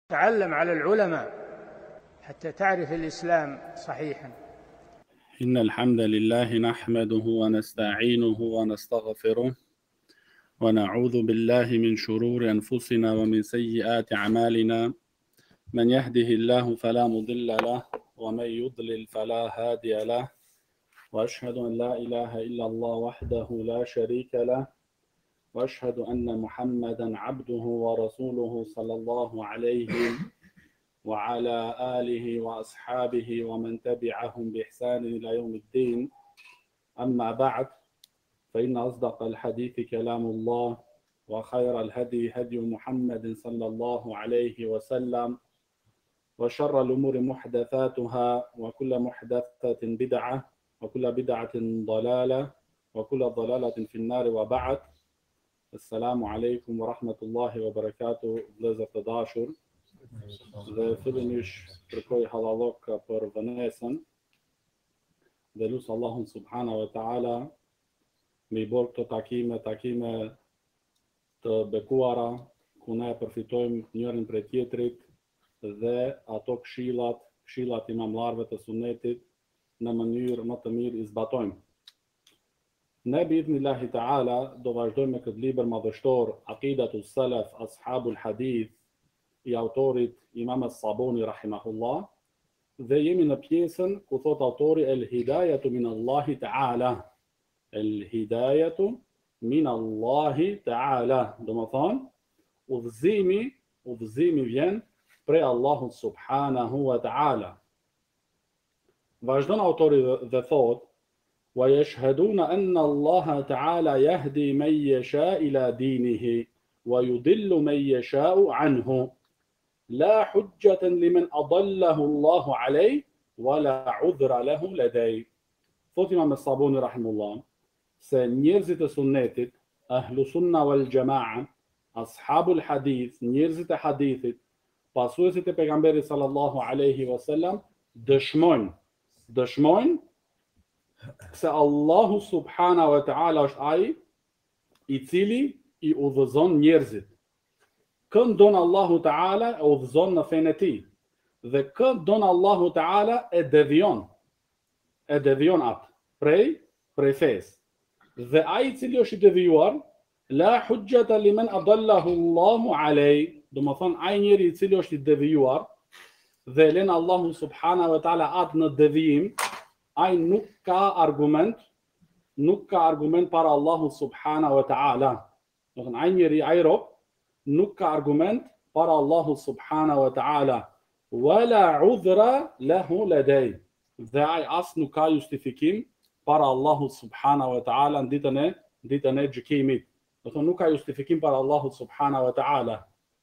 تعلم على العلماء حتى تعرف الإسلام صحيحا. إن الحمد لله نحمده ونستعينه ونستغفره ونعوذ بالله من شرور أنفسنا ومن سيئات أعمالنا. من يهده الله فلا مضل له ومن يضلل فلا هادي له، وأشهد أن لا إله إلا الله وحده لا شريك له، وأشهد أن محمدا عبده ورسوله صلى الله عليه وعلى آله وأصحابه ومن تبعهم بإحسان إلى يوم الدين. أما بعد، فإن أصدق الحديث كلام الله، وخير الهدي هدي محمد صلى الله عليه وسلم، وشر الأمور محدثاتها، وكل محدثة بدعة، وكل بدعة ضلالة، وكل ضلالة في النار. وبعد. Assalamu alaikum wa rahmatullahi wa barakatuh, vëllezër të dashur. Dhe fillimisht kërkoj halallok për vënesën dhe lutë Allahun subhanahu wa taala me i bërë këto takime të bekuara, ku ne përfitojmë njërin prej tjetrit dhe ato këshillat imamlarëve të sunetit në mënyrë më të mirë i zbatojmë. Ne bi'idhnillahi ta'ala do vazhdojmë me këtë libër madhështor Aqidatu Salaf Ashabul Hadith i autorit Imam As-Sabuni rahimahullah, dhe jemi në pjesën ku thot autori El Hidayatu min Allahi ta'ala. El Hidayatu min Allahi ta'ala, do më thonë udhëzimi vjen prej Allahut subhanahu wa ta'ala. Vazhdon autori dhe thot: ويشهدون أن الله تعالى يهدي من يشاء إلى دينه ويضل من يشاء عنه لا حجة لمن أضله الله عليه ولا عذر له لديه. Thot Imam As-Sabuni rahimullah se njerëzit e sunnetit, ahlu sunna wal jamaa, ashabul hadith, njerëzit e hadithit, pasuesit e pejgamberit sallallahu alaihi wasallam, dëshmojnë se Allahu subhanahu wa ta'ala është ai i cili i udhëzon njerëzit. Kë don Allahu ta'ala e udhëzon në fenë e tij, dhe kë don Allahu ta'ala e devion atë prej fesë. Dhe ai i cili është i devijuar, la hujjata liman adallahu Allahu alej, do të thonë ai njeri i cili është i devijuar dhe len Allahu subhanahu wa ta'ala atë në devijim, ai nuk ka argument para Allahu subhanahu wa ta'ala. Do të thonë ai njeri, ai rob, nuk ka argument para Allahu subhanahu wa ta'ala. Wala udhra lahu ladej. Dhe ai as nuk ka justifikim para Allahu subhanahu wa ta'ala në ditën e gjykimit. Do të thonë nuk ka justifikim para Allahu subhanahu wa ta'ala.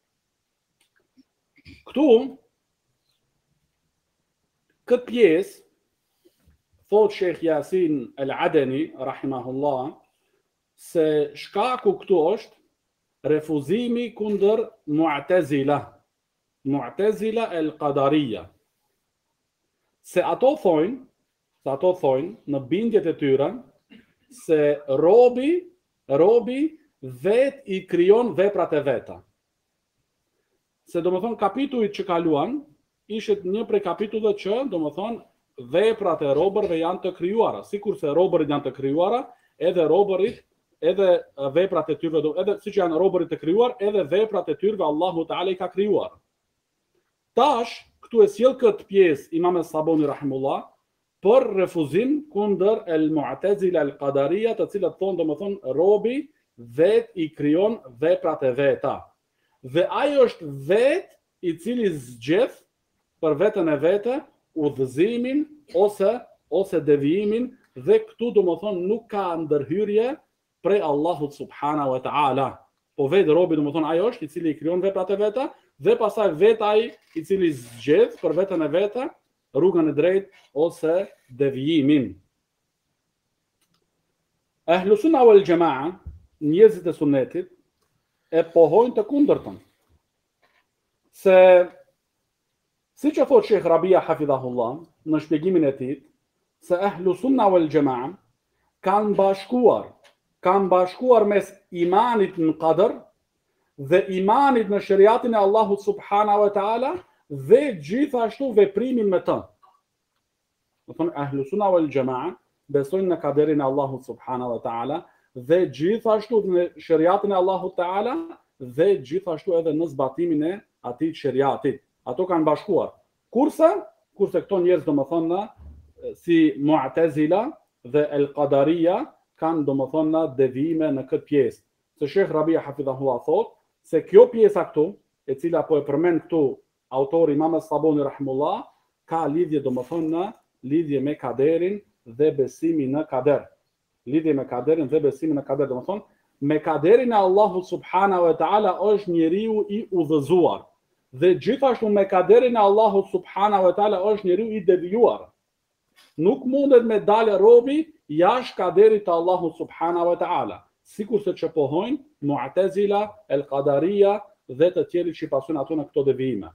Këtë pjesë thot Sheikh Yasin Al-Adani rahimahullah se shkaku këtu është refuzimi kundër Mu'tazila el-Qadariya. Se ato thojnë në bindjet e tyre se robi vet i krijon veprat e veta. Se do më thonë kapitullit që kaluan ishte një prej kapitullave që do më thonë veprat e robërve janë të krijuara, sikur se robërit janë të krijuara, edhe veprat e tyre, edhe siç janë robërit të krijuar, edhe veprat e tyre Allahu Teala i ka krijuar. Tash këtu e sjell këtë pjesë Imam As-Sabuni rahimullah për refuzim kundër el-Mu'tazila el-Qadariya, të cilët thonë domethënë robi vet i krijon veprat e veta. Dhe ai është vet i cili zgjedh për veten e vete udhëzimin ose devijimin, dhe këtu do më thonë nuk ka ndërhyrje prej Allahut subhanahu wa ta'ala. Po vetë robi do më thonë ajo është i cili i krijon veprat e veta, dhe pastaj vetë ai i cili zgjedh për veten e vete rrugën e drejtë ose devijimin. Ahlu sunna wal jamaa, njerëzit e sunetit, e pohojnë të kundërtën. Si që thot Sheikh Rabia hafidhahullah në shpjegimin e tij, se ahlu sunna wal jamaa kanë bashkuar mes imanit në qadr dhe imanit në shariatin e Allahut subhanahu wa taala dhe gjithashtu veprimin me të. Do thonë ahlu sunna wal jamaa besojnë në kaderin e Allahut subhanahu wa taala dhe gjithashtu në shariatin e Allahut taala dhe gjithashtu edhe në zbatimin e atij shariatit. Ato kanë bashkuar. Kurse këto njerëz domethënë si Mu'tazila dhe El-Qadaria kanë domethënë devijime në këtë pjesë. Se Sheikh Rabia hafidhahullah thotë se kjo pjesa këtu, e cila po e përmend këtu autori Imam Sabuni rahimullah, ka lidhje domethënë lidhje me kaderin dhe besimin në kader. Lidhje me kaderin dhe besimin në kader, domethënë me kaderin e Allahut subhanahu wa taala është njeriu i udhëzuar. Dhe gjithashtu me kaderin e Allahut subhanahu wa taala është njeriu i devijuar. Nuk mundet me dalë robi jashtë kaderit të Allahut subhanahu wa taala, sikur se që pohojnë Mu'tazila, El-Qadaria dhe të tjerë që pasojnë ato në këto devijime.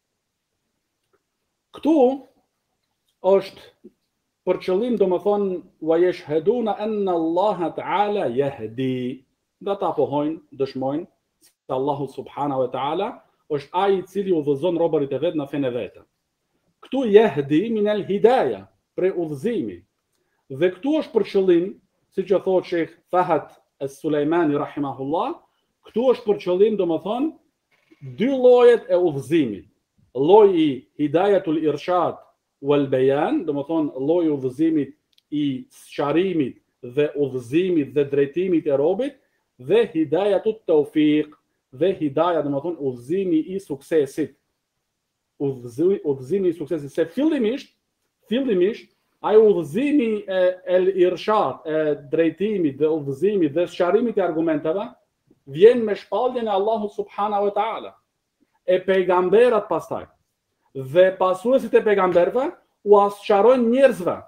Këtu është për qëllim domethënë wa yashhaduna anna Allah ta'ala yahdi. Dhe ata pohojnë, dëshmojnë se Allahu subhanahu wa taala është ai i cili udhëzon robërit e vet në fenë e vet. Këtu yahdi min al-hidayah, për udhëzimi. Dhe këtu është për qëllim, siç e thotë Sheikh Fahad As-Sulejmani rahimahullah, këtu është për qëllim domethënë dy llojet e udhëzimit. Lloji i hidayatul irshad wal bayan, domethënë lloji i udhëzimit i sqarimit dhe udhëzimit dhe drejtimit e robit, dhe hidayatut tawfiq, dhe hidaya domethënë udhëzimi i suksesit. Udhëzimi i suksesit se fillimisht ai udhëzimi el-irshad, drejtimit dhe udhëzimit dhe sqarimit e argumenteve vjen me shpalljen e Allahut subhanahu wa taala. E pejgamberat pastaj dhe pasuesit e pejgamberëve u sqarojnë njerëzve.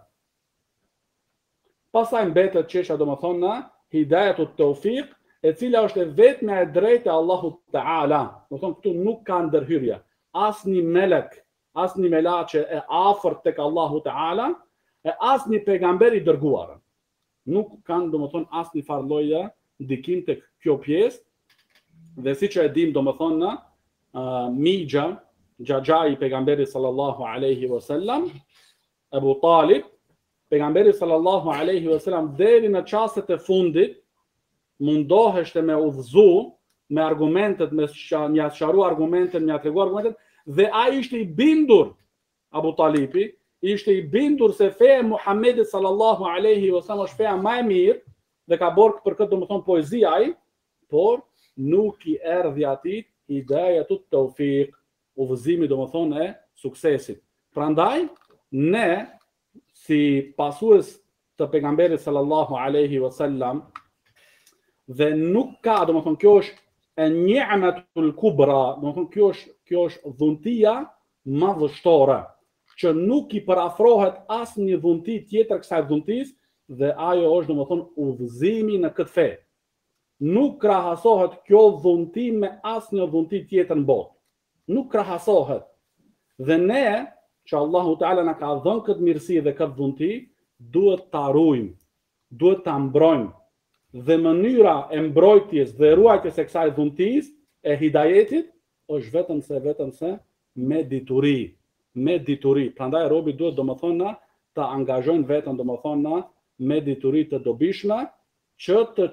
Pastaj mbetet çështja domethënë hidayatut tawfiq, e cila është e vetmja e drejtë e Allahut taala. Domethënë këtu nuk ka ndërhyrje asnjë melek, asnjë melaçe e afërt tek Allahu taala, e asnjë pejgamber i dërguar. Nuk kanë domethënë asnjë farë lloje ndikim tek kjo pjesë. Dhe siç e dim domethënë Mija, xhaxhai i pejgamberit sallallahu alaihi wasallam, Abu Talib, pejgamberi sallallahu alaihi wasallam deri në çastet e fundit mundoheshte me udhëzu me argumentet, me mja sqaru argumentet, mja tregu argumentet, dhe ai ishte i bindur, Abu Talibi, ishte i bindur se feja e Muhamedit sallallahu alaihi wasallam është feja më e mirë dhe ka bërë për këtë domethënë poezi ai, por nuk i erdhi atij hidayatut tawfiq, udhëzimi domethënë e suksesit. Prandaj ne si pasues të pejgamberit sallallahu alaihi wasallam dhe nuk ka domethënë kjo është e ni'matul kubra, domethënë kjo është dhuntia madhështore, që nuk i parafrohet asnjë dhunti tjetër kësaj dhuntis, dhe ajo është domethënë udhëzimi në këtë fe. Nuk krahasohet kjo dhunti me asnjë dhunti tjetër në botë. Nuk krahasohet. Dhe ne, që Allahu Teala na ka dhënë këtë mirësi dhe këtë dhunti, duhet ta ruajmë, duhet ta mbrojmë. Dhe mënyra e mbrojtjes dhe ruajtjes së kësaj dhuntis e hidayetit është vetëm se me dituri. Me dituri. Prandaj robi duhet domethënë ta angazhojnë veten domethënë me dituri të dobishme që të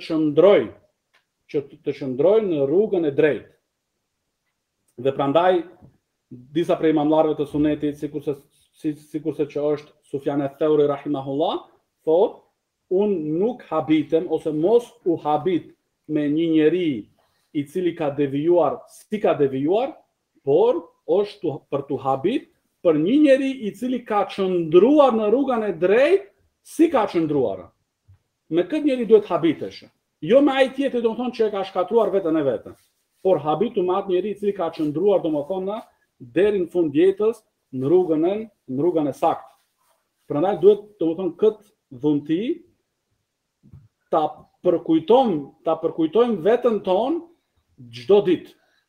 qëndrojnë në rrugën e drejtë. Dhe prandaj disa prej imamlarëve të sunetit, sikurse që është Sufjan al-Thauri rahimahullah, thotë, unë nuk habitem ose mos u habit me një njeri i cili ka devijuar, si ka devijuar, por është për të habit për një njeri i cili ka qëndruar në rrugën e drejtë, si ka qëndruar. Me këtë njeri duhet habitesh. Jo me ai tjetër domethënë që e ka shkatruar veten e vet, por habitu me atë njeri i cili ka qëndruar domethënë deri në fund jetës në rrugën e saktë. Prandaj duhet domethënë këtë dhunti ta përkujtojmë veten tonë çdo ditë.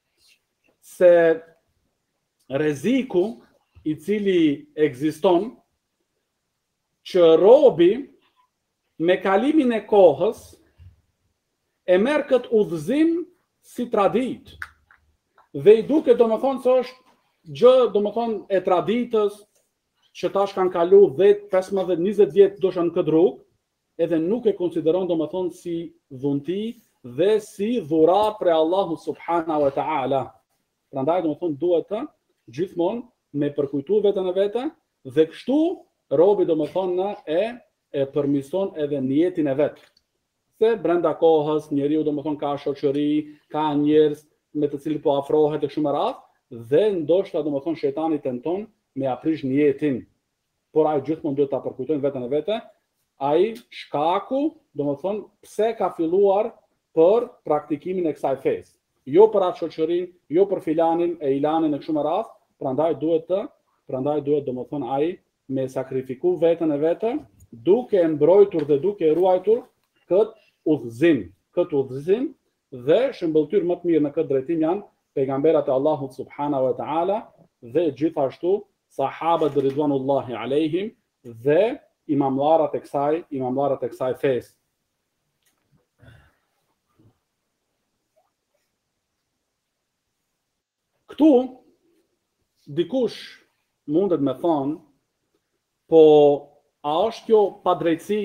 Se rreziku i cili ekziston që robi me kalimin e kohës e merr këtë udhëzim si tradit. Dhe i duket domethënë se është gjë domethënë e traditës që tash kanë kalu 10, 15, 20 vjet ndoshta në këtë rrugë, edhe nuk e konsideron domethënë si dhunti dhe si dhurat për Allahu subhanahu wa ta'ala. Prandaj domethënë duhet të gjithmonë me përkujtu veten e vete dhe kështu robi domethënë e përmirëson edhe niyetin e vet. Se brenda kohës njeriu domethënë ka shoqëri, ka njerëz me të cilët po afrohet e kështu me radhë dhe ndoshta domethënë shejtani tenton me aprish niyetin. Por ai gjithmonë duhet ta përkujtojë veten e vete, ai shkaku domethënë pse ka filluar për praktikimin e kësaj fesë. Jo për atë shoqërinë, jo për filanin e ilanin e kështu me radhë, prandaj duhet domethënë ai me sakrifiku veten e vete, duke e mbrojtur dhe duke e ruajtur këtë udhëzim dhe shëmbëltyr më të mirë në këtë drejtim janë pejgamberat e Allahut subhanahu wa ta'ala dhe gjithashtu sahabët ridwanullahi alejhim dhe imamlarët e kësaj fesë. Këtu dikush mundet me thonë, po a është kjo padrejtësi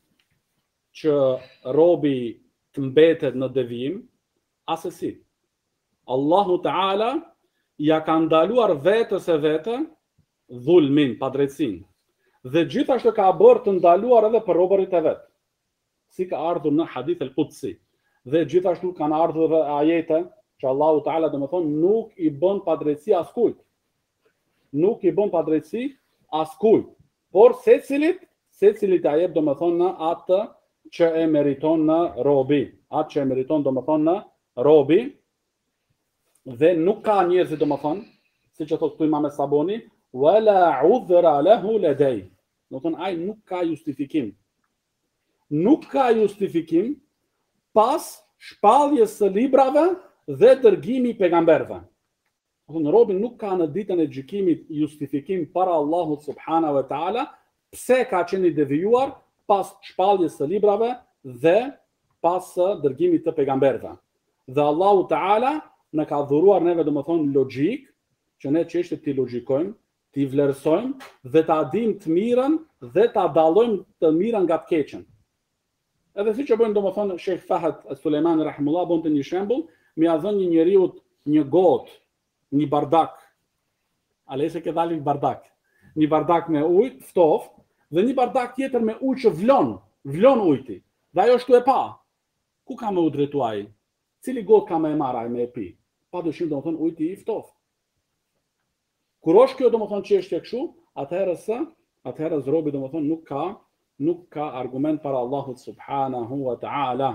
që robi të mbetet në devijim? Asesi. Allahu Ta'ala ja ka ndaluar vetës e vete dhulmin, padrejtësin. Dhe gjithashtu ka bërë të ndaluar edhe për robërit e vetë. Si ka ardhur në hadith el-Qudsi. Dhe gjithashtu kanë ardhur dhe ajete që Allahu Ta'ala dhe me thonë nuk i bën padrejtësi askujt. Nuk i bën padrejtësi askujt. Por secilit a jep dhe me thonë në atë që e meriton në robi. Atë që e meriton dhe me thonë në robi. Dhe nuk ka njerëzit dhe me thonë, si që thotë Imam Saboni, wala udhra lahu ladej. Do thonë ai nuk ka justifikim. Nuk ka justifikim pas shpalljes së librave dhe dërgimi i pejgamberëve. Do thonë robi nuk ka në ditën e gjykimit justifikim para Allahut subhanahu wa taala pse ka qenë i devijuar pas shpalljes së librave dhe pas dërgimit të pejgamberëve. Dhe Allahu Ta'ala në ka dhuruar neve dhe më thonë logjik, që ne çështjet t'i logjikojmë, t'i vlerësojmë dhe t'a dim të mirën dhe t'a dallojmë të mirën nga të keqen. Edhe si që bëjmë dhe më thonë Sheikh Fahad Sulejmani rahimullah bënte një shembull, mi a dhënë një njeriu një gotë, një bardak. Alese ke dalin bardak. Një bardak me ujë, ftoftë, dhe një bardak tjetër me ujë që vlon ujti. Dhe ajo shtu e pa. Ku ka me u drejtu ai? Cili gotë ka me e marrë ai me e pi? Pa dëshim do më thonë ujti i ftoftë. Kur është kjo do më thonë çështje kështu, atëherës robi do më thonë nuk ka argument para Allahut subhanahu wa ta'ala.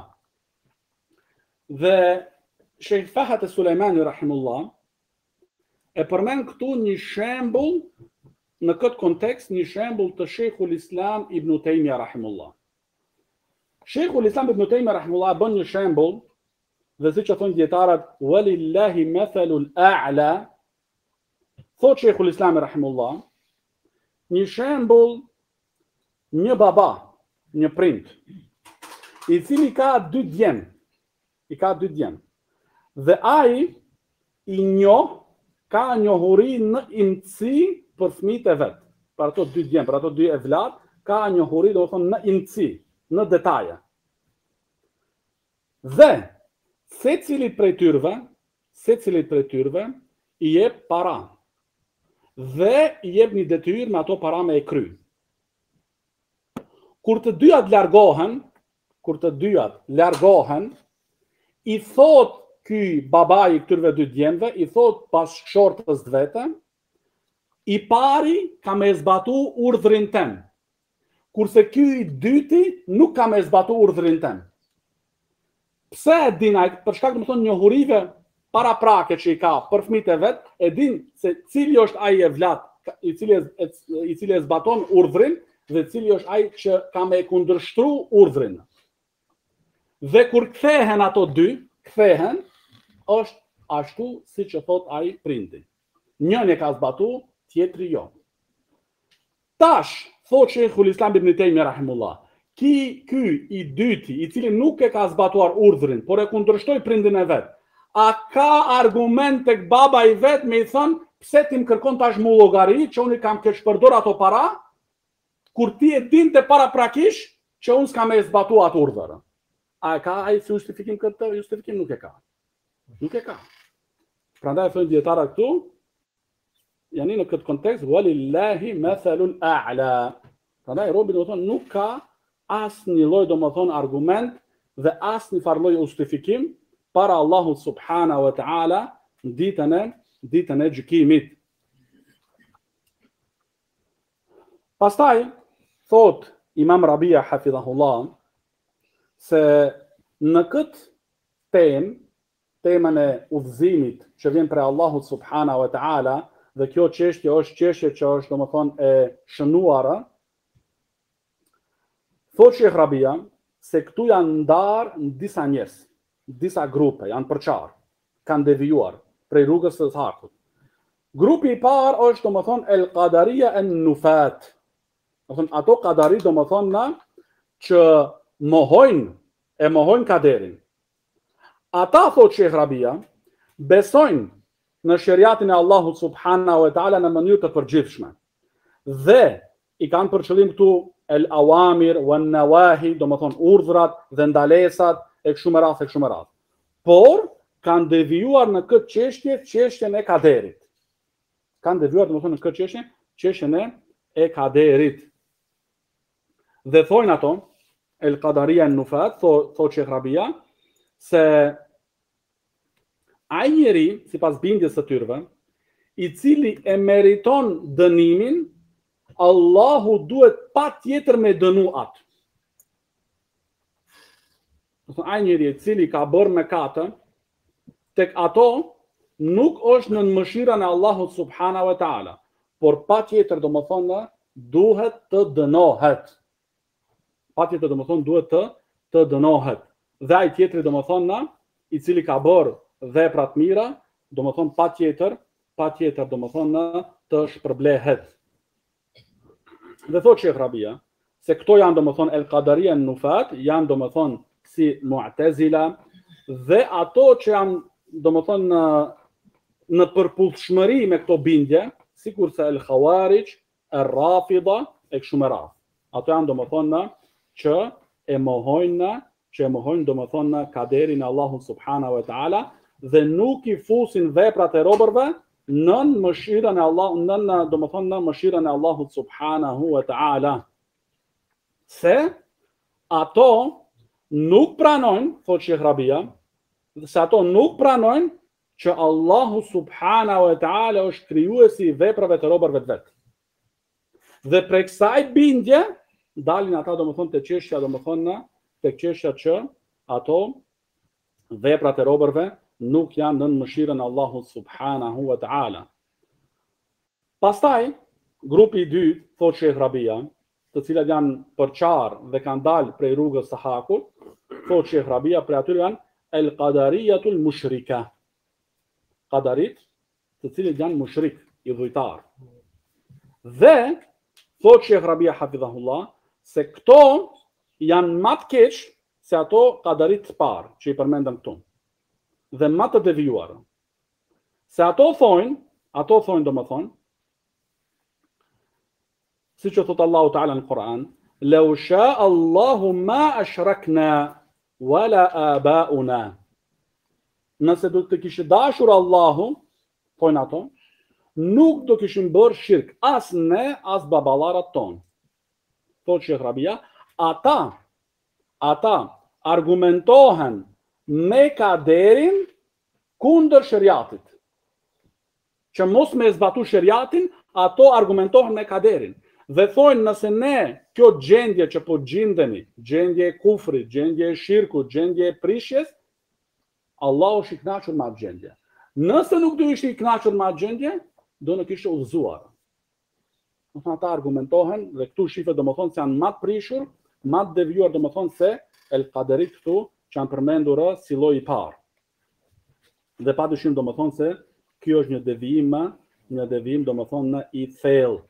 Dhe Sheikh Fahad Sulejmani rahimullah e përmend këtu një shembull në këtë kontekst, një shembull të Sheikhul Islam Ibn Taymija rahimullah. Sheikhul Islam Ibn Taymija rahimullah bën një shembull dhe si që thonë djetarët, walillahi mathalul a'la, thot Sheikhul Islam rahimullah, një shembull, një baba, një prind, i cili ka 2 djem, dhe ai i ka njohuri në imësi për fëmijët e vet. Për ato 2 djem, për ato 2 evlat, ka njohuri do të thonë në imësi, në detaje. Dhe secilit prej tyre i jep para. Dhe i jep një detyrë me ato para me e kry. Kur të dyat largohen, i thot ky babai i këtyre 2 djemve, i thot pas shortës të vete, i pari ka me zbatu urdhrin tem. Kurse ky i dyti nuk ka me zbatu urdhrin tem. Pse e din ai, për shkak të më thonë njohurive para prake që i ka për fëmijët e vet, e din se cili është ai evlat i cili e zbaton urdhrin dhe cili është ai që ka me kundërshtru urdhrin. Dhe kur kthehen ato 2, është ashtu si që thot ai prindi. Njëri e ka zbatu, tjetri jo. Tash, thot Sheikhul Islam Ibn Taymija rahimullah, ky i dyti, i cili nuk e ka zbatuar urdhrin, por e kundërshtoi prindin e vet, a ka argument tek baba I vet me I thënë, pse ti më kërkon tash mu llogari që unë kam keq përdor ato para, kur ti e dinte paraprakisht që unë s'kam e zbatu atë urdhër. A ka ai justifikim këtë? Justifikim nuk e ka. Nuk e ka. Prandaj thonë dietara këtu, janë në këtë kontekst, walillahi mathalul a'la. Prandaj robi do të thonë nuk ka asnjë lloj domethënë argument dhe asnjë farë justifikim para Allahut subhanahu wa ta'ala ditën e gjykimit. Pastaj thot Imam Rabia hafidhahullah se në këtë temën e udhëzimit që vjen prej Allahut subhanahu wa ta'ala, dhe kjo çështje është çështje që është domethënë e shënuara, thot Sheikh Rabia se këtu janë ndarë në disa njerëz, disa grupe, janë përçarë, kanë devijuar prej rrugës së saktë. Grupi I parë është domethënë el qadaria an nufat. Domethënë ato qadari domethënë që mohojnë kaderin. Ata thot Sheikh Rabia besojnë në shariatin e Allahut subhanahu wa ta'ala në mënyrë të përgjithshme. Dhe I kanë për qëllim këtu el awamir wan nawahi, domethënë urdhrat dhe ndalesat e kështu me radhë. Por kanë devijuar në këtë çështje, çështjen e kaderit. Kanë devijuar domethënë në këtë çështje, çështjen e kaderit. Dhe thojnë ato el qadaria an nufat, thot Sheikh Rabia, se ai njeri, sipas bindjes së tyre, I cili e meriton dënimin, Allahu duhet patjetër me dënu atë. Ai njeri I cili ka bërë mëkate, tek ato nuk është në mëshirën e Allahut subhanahu wa ta'ala, por patjetër domethënë duhet të dënohet. Patjetër domethënë duhet të dënohet. Dhe ai tjetri domethënë I cili ka bërë vepra të mira, domethënë patjetër domethënë të shpërblehet. Dhe thot Sheikh Rabia se këto janë domethënë el qadaria an nufat, janë domethënë si Mu'tazila dhe ato që janë domethënë në përputhshmëri me këto bindje, sikurse el khawarij, el rafida e kështu me radhë. Ato janë domethënë që e mohojnë domethënë kaderin e Allahut subhanahu wa ta'ala dhe nuk I fusin veprat e robërve nën mëshirën e Allahut, domethënë mëshirën e Allahut subhanahu wa ta'ala. Se ato nuk pranojnë, thot Sheikh Rabia, se ato nuk pranojnë që Allahu subhanahu wa ta'ala është krijuesi I veprave të robërve të vet. Dhe prej kësaj bindje dalin ata domethënë te çështja tek çështja që ato veprat e robërve nuk janë nën mëshirën e Allahut subhanahu wa ta'ala. Pastaj grupi I dytë, thot Sheikh Rabia, të cilat janë përçarë dhe kanë dalë prej rrugës së hakut, thot Sheikh Rabia, prej atyre janë el qadariyatul mushrika. Qadarit, të cilët janë mushrik, idhujtar. Dhe thot Sheikh Rabia hafidhahullah se këto janë më të keq se ato qadarit të parë që I përmendëm këtu. Dhe më të devijuar. Se ato thonë domethënë, siç e thot Allahu Ta'ala në Kur'an, "Law sha'a Allahu ma ashrakna wala aba'una." Nëse do të kishte dashur Allahu, thonë ato, nuk do kishim bërë shirk as ne as baballarat tonë. Thot Sheikh Rabia, ata argumentohen me kaderin kundër shariatit. Që mos me zbatu shariatin, ato argumentohen me kaderin. Dhe thonë nëse ne kjo gjendje që po gjendemi, gjendje e kufrit, gjendje e shirkut, gjendje e prishjes, Allahu është I kënaqur me atë gjendje. Nëse nuk do ishte I kënaqur me atë gjendje, do në kishte udhëzuar. Ata argumentohen dhe këtu shifet domethënë se janë më të prishur, më të devijuar domethënë se el qadarit këtu që janë përmendur si lloj I parë. Dhe padyshim domethënë se kjo është një devijim domethënë I thellë.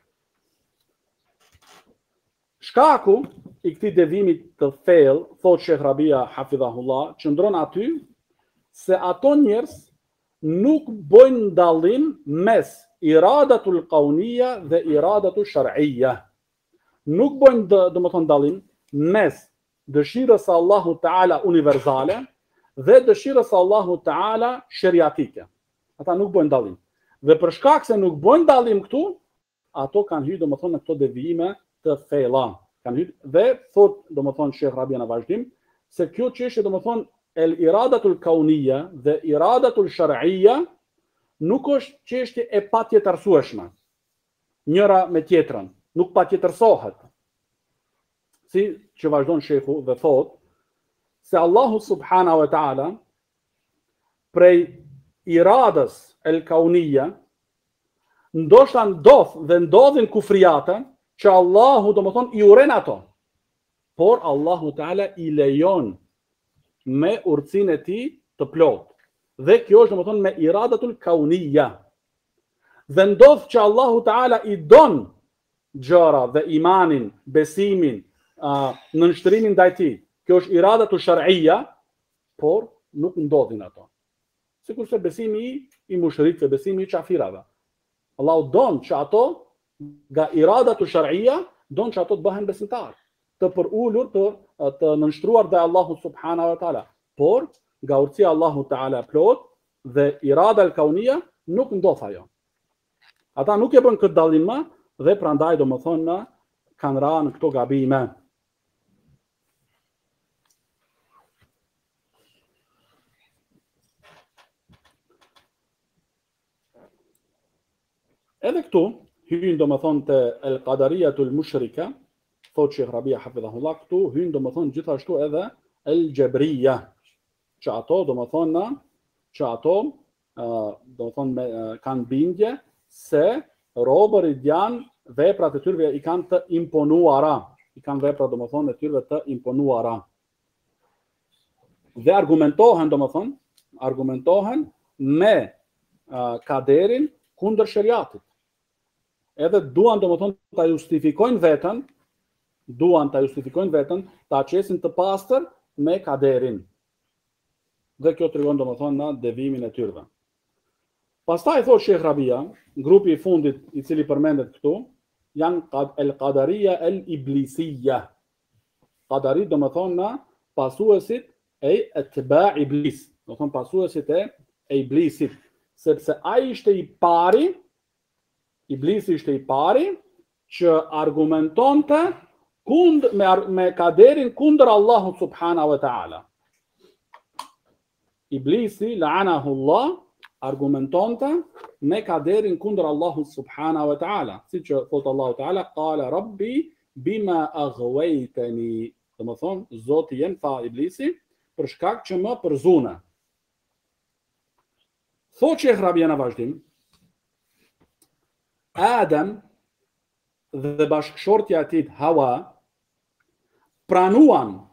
Shkaku I këtij devijimi të thellë, thot Sheikh Rabia hafidhahullah, qëndron aty se ato njerëz nuk bojnë dallim mes iradatul qaunia dhe iradatul shar'iyya. Nuk bojnë domethënë dallim mes dëshirës së Allahut Teala universale dhe dëshirës së Allahut Teala sheriatike. Ata nuk bojnë dallim. Dhe për shkak se nuk bojnë dallim këtu, ato kanë hyrë domethënë në këto devijime të thella. Kanë hyrë dhe thot domethënë Sheikh Rabia në vazhdim se kjo çështje domethënë el iradatul kaunia dhe iradatul shar'iyya nuk është çështje e patjetërsueshme. Njëra me tjetrën, nuk patjetërsohet. Si që vazhdon Sheikhu dhe thot se Allahu subhanahu wa taala prej iradës el kaunia ndoshta ndodhin kufriate që Allahu domethënë i uren ato, por Allahu Teala i lejon me urtësinë e tij të plot. Dhe kjo është domethënë me iradatul kaunia. Dhe ndodh që Allahu Teala i don gjëra dhe imanin, besimin, nënshtërimin ndaj tij. Kjo është iradatul shar'iyya, por nuk ndodhin ato. Sikurse besimi i mushrikëve, besimi i kafirave. Allahu don që ato nga iradatul shar'iyya, don që ato të bëhen besimtar, të përulur, të nënshtruar dhe Allahu subhanahu wa taala. Por nga urtësia Allahu Teala plot dhe irada el kaunia nuk ndodh ajo. Ata nuk e bën këtë dallim më dhe prandaj domethënë kanë rënë në këto gabime. Edhe këtu hyn domethënë te el qadariyatul mushrika, thot Sheikh Rabia hafidhahullah, këtu hyn domethënë gjithashtu edhe el jabriya, që ato domethënë kanë bindje se robërit janë veprat e tyre i kanë të imponuara, i kanë veprat domethënë e tyre të imponuara. Dhe argumentohen me kaderin kundër sheriatit. Edhe duan domethënë ta justifikojnë veten, ta aqesin të pastër me kaderin. Dhe kjo tregon domethënë në devimin e tyre. Pastaj thot Sheikh Rabia, grupi i fundit i cili përmendet këtu, janë el qadariya el iblisiyya. Qadari domethënë pasuesit e etba iblis, domethënë pasuesit e iblisit, sepse ai ishte i pari, iblisi ishte i pari që argumentonte me kaderin kundër Allahut subhanahu wa taala. Iblisi la'anahu Allah argumentonte me kaderin kundër Allahut subhanahu wa taala, siç thot Allahu taala, qala rabbi bima aghwaytani, domethënë Zoti jem, tha iblisi, për shkak që më përzune. Thot Sheikh Rabia në vazhdim, Adem dhe bashkëshortja e tij Hawa pranuan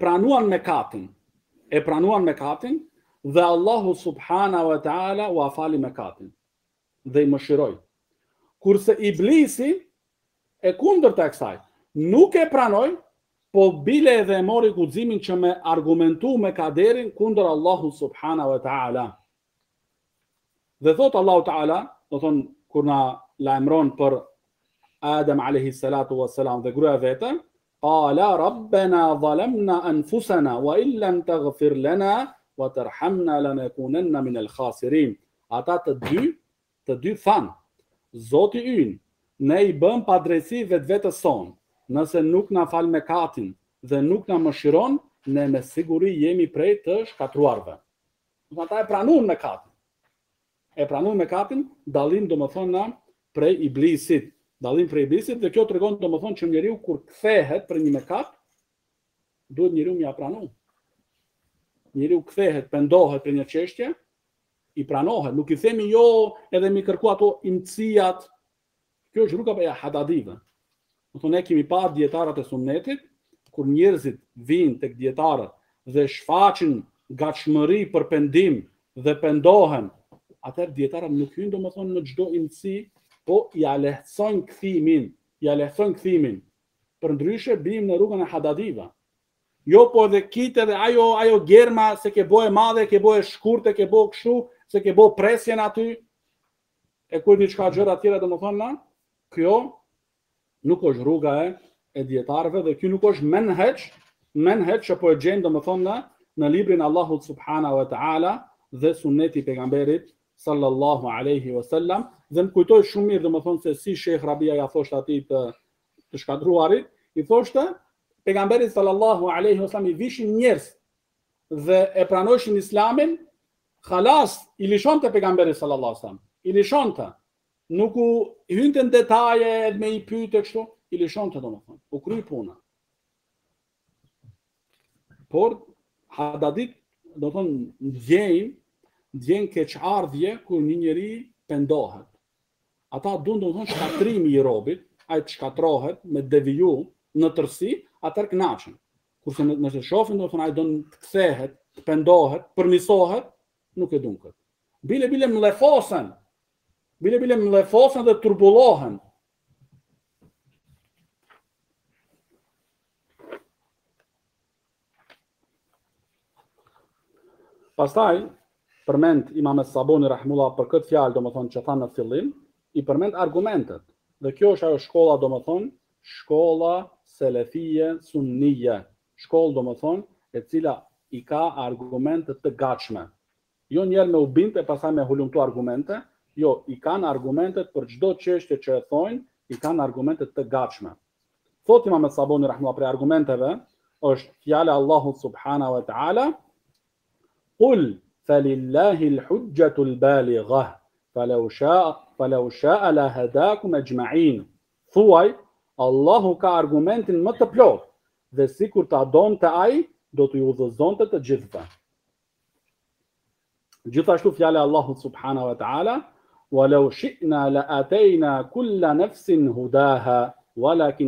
mekatin dhe Allahu subhanahu wa taala u afali mekatin dhe i mëshiroi. Kurse iblisi e kundërta e kësaj nuk e pranoi, po bile edhe e mori guximin që me argumentu me kaderin kundër Allahu subhanahu wa taala. Dhe thot Allahu taala, do thon kur na lajmëron për Adem alayhi salatu wassalam dhe gruaja vete, qala rabbana zalamna anfusana wa illam taghfir lana wa tarhamna lanakunanna min al-khasirin. Ata të dy thanë, Zoti ynë, ne i bëm padrejtësi vetvetes son, nëse nuk na fal mekatin dhe nuk na mëshiron, ne me siguri jemi prej të shkatruarve. Ata e pranuan mekatin, dallim domethënë prej iblisit. Dallim prej iblisit, dhe kjo tregon domethënë që njeriu kur kthehet për një mekat, duhet njeriu mja pranu. Njeriu kthehet, pendohet për një çështje, i pranohet, nuk i themi jo edhe mi kërku ato imcijat. Kjo është rruga e hadadive. Ne kemi parë dietarët e sunnetit, kur njerëzit vinë tek dietarët dhe shfaqin gatshmëri për pendim dhe pendohen, atëherë dietarët nuk hyjnë domethënë në çdo imci, po ja lehtësojnë kthimin. Përndryshe bim në rrugën e hadadive. Jo, po edhe kitë edhe ajo germa se ke bo e madhe, ke bo e shkurte, ke bo kështu, se ke bo presjen aty, e kur diçka gjëra tjera, domethënë, kjo nuk është rruga e dietarëve dhe ky nuk është menheq që po e gjejmë domethënë në librin Allahut subhanahu wa taala dhe suneti pejgamberit sallallahu alaihi wasallam. Dhe më kujtoi shumë mirë domethënë se si Sheh Rabia ja thoshte atij të shkatruarit, i thoshte pejgamberi sallallahu alaihi wasallam i vishin njerëz dhe e pranojshin islamin, khalas i lishonte pejgamberi sallallahu alaihi wasallam, i lishonte. Nuk u hynte në detaje me i pyete kështu, i lishonte domethënë, u kryi puna. Por hadadit domethënë ndjen keqardhje kur një njeri pendohet. Ata duan domethënë shkatrimi i robit, ai të shkatrohet me deviju në tërsi, atër kënaqen. Kurse nëse shohin domethënë ai don të kthehet, të pendohet, përmisohet, nuk e duan këtë. Bile mlefosen dhe turbullohen. Pastaj përmend Imam Saboni rahimullah për këtë fjalë domethënë që thanë në fillim, i përmend argumentet. Dhe kjo është ajo shkolla domethënë, shkolla selefie sunnije. Shkollë domethënë e cila i ka argumente të gatshme. Jo njerë me u bindë e pastaj me hulumtu argumente, jo, i kanë argumentet për çdo çështje që e thojnë, i kanë argumentet të gatshme. Thot Imam Saboni rahimullah për argumenteve është fjala Allahut subhanahu wa taala: "Qul falillahi al-hujjatu al-balighah, falau sha'a la hadakum ajma'in." Thuaj, Allahu ka argumentin më të plotë dhe sikur ta donte ai, do t'ju udhëzonte të gjithëve. Gjithashtu fjala Allahut subhanahu wa taala: "Walau shi'na la atayna kulla nafsin hudaha, walakin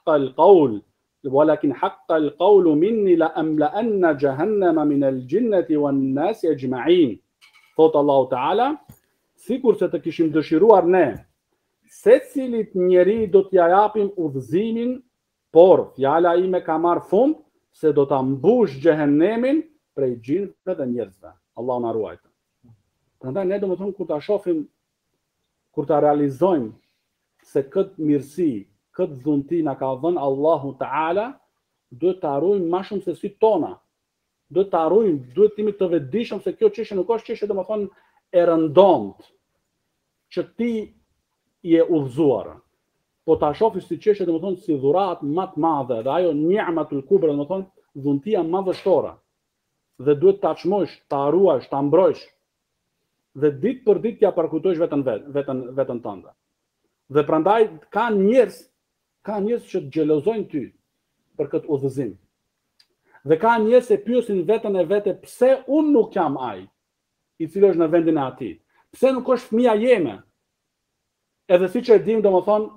haqqa al-qawl minni la amla'anna jahannama min al-jinnati wan-nasi ajma'in." Thot Allahu taala, sikur se të kishim dëshiruar ne, secilit njeri do t'ja japim udhëzimin, por fjala ime ka marrë fund se do ta mbush xhehenemin prej gjinëve dhe njerëzve. Allahu na ruajtë. Prandaj ne domethënë kur ta shohim, kur ta realizojmë se këtë mirësi, këtë dhunti na ka dhënë Allahu Taala, duhet ta harrojmë më shumë se si tona. Duhet ta harrojmë, duhet të jemi të vetëdijshëm se kjo çështje nuk është çështje domethënë e rëndomt që ti je udhëzuar. Po ta shohësh si çështje domethënë si dhuratë më të madhe dhe ajo ni'matul kubra domethënë dhuntia madhështore. Dhe duhet ta çmosh, ta harruash, ta mbrojsh. Dhe ditë për ditë ja përkujtosh veten tënde. Dhe prandaj ka njerëz që të xhelozojnë ty për këtë udhëzim. Dhe ka njerëz që pyesin veten e vete, pse unë nuk jam ai i cili është në vendin e atij? Pse nuk është fëmia jeme? Edhe siç e dim domethënë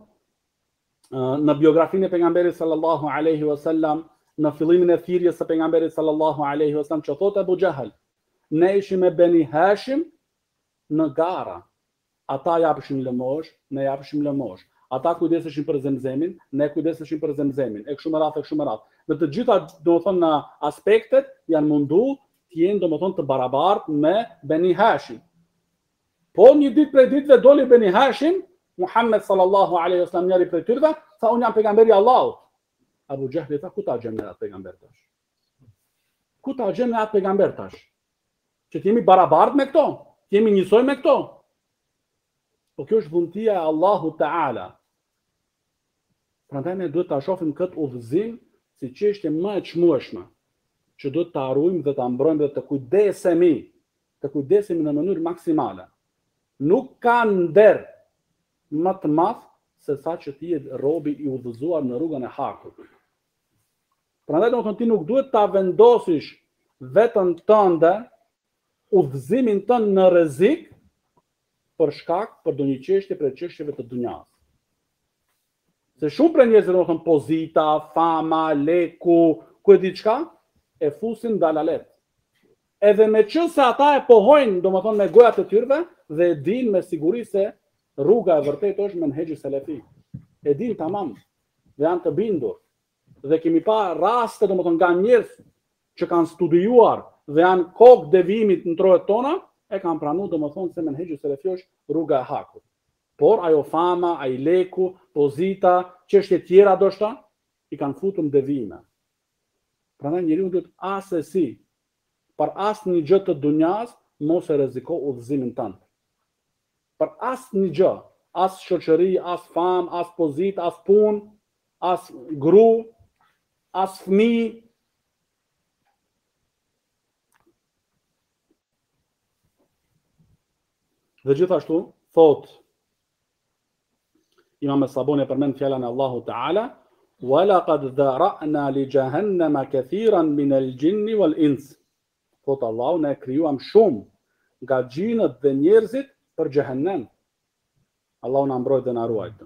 në biografinë e pejgamberit sallallahu alaihi wasallam, në fillimin e thirrjes së pejgamberit sallallahu alaihi wasallam, që thotë Abu Jahal, ne ishim me Beni Hashim në gara. Ata japëshim lëmosh, ne japëshim lëmosh. Ata kujdeseshin për Zemzemin, ne kujdeseshin për Zemzemin. E kështu me radhë. Dhe të gjitha domethënë në aspektet janë mundu të jenë domethënë të barabartë me Beni Hashim. Po një ditë prej ditëve doli Beni Hashim, Muhammed sallallahu alaihi wasallam, njëri prej tyre, tha unë jam pejgamberi i Allahut. Abu Jahli tha, ku ta gjem ne atë pejgamber tash? Ku ta gjem ne atë pejgamber tash? Që të jemi barabartë me këto? Të jemi njësoj me këto? Po kjo është dhuntia e Allahu Taala. Prandaj ne duhet ta shohim këtë udhëzim si çështje më e çmueshme, që duhet ta harrojmë dhe ta mbrojmë dhe të kujdesemi në mënyrë maksimale. Nuk ka nder më të madh se sa që ti je robi i udhëzuar në rrugën e hakut. Prandaj domethënë ti nuk duhet ta vendosish veten tënde, udhëzimin tënd në rrezik për shkak për ndonjë çështje për çështjeve të dunjas. Se shumë për njerëzve domethënë pozita, fama, leku, ku e di çka, e fusin dalalet. Edhe me qëse ata e pohojnë domethënë me gojat e tyre dhe e dinë me siguri se rruga e vërtetë është menhexhi selefi. E dinë tamam dhe janë të bindur. dhe kemi pa raste domethënë nga njerëz që kanë studiuar dhe janë kokë devimit në trojet tona, e kanë pranuar domethënë se menhexhu selefi është rruga e hakut. Por ajo fama, ai leku, pozita, çështje tjera ndoshta i kanë futur në devime. Prandaj njeriu duhet asesi për asnjë gjë të dunjas mos e rreziko udhëzimin tënd. Për asnjë gjë, as shoqëri, as famë, as pozitë, as punë, as gru, as fëmijë. Dhe gjithashtu thot Imam Sabuni përmend fjalën e Allahu Teala: "Wa laqad dhara'na li jahannama kathiran min al-jinni wal-ins." Thot Allahu, ne krijuam shumë nga gjinët dhe njerëzit për xhehenem. Allahu na mbrojtë dhe na ruajtë.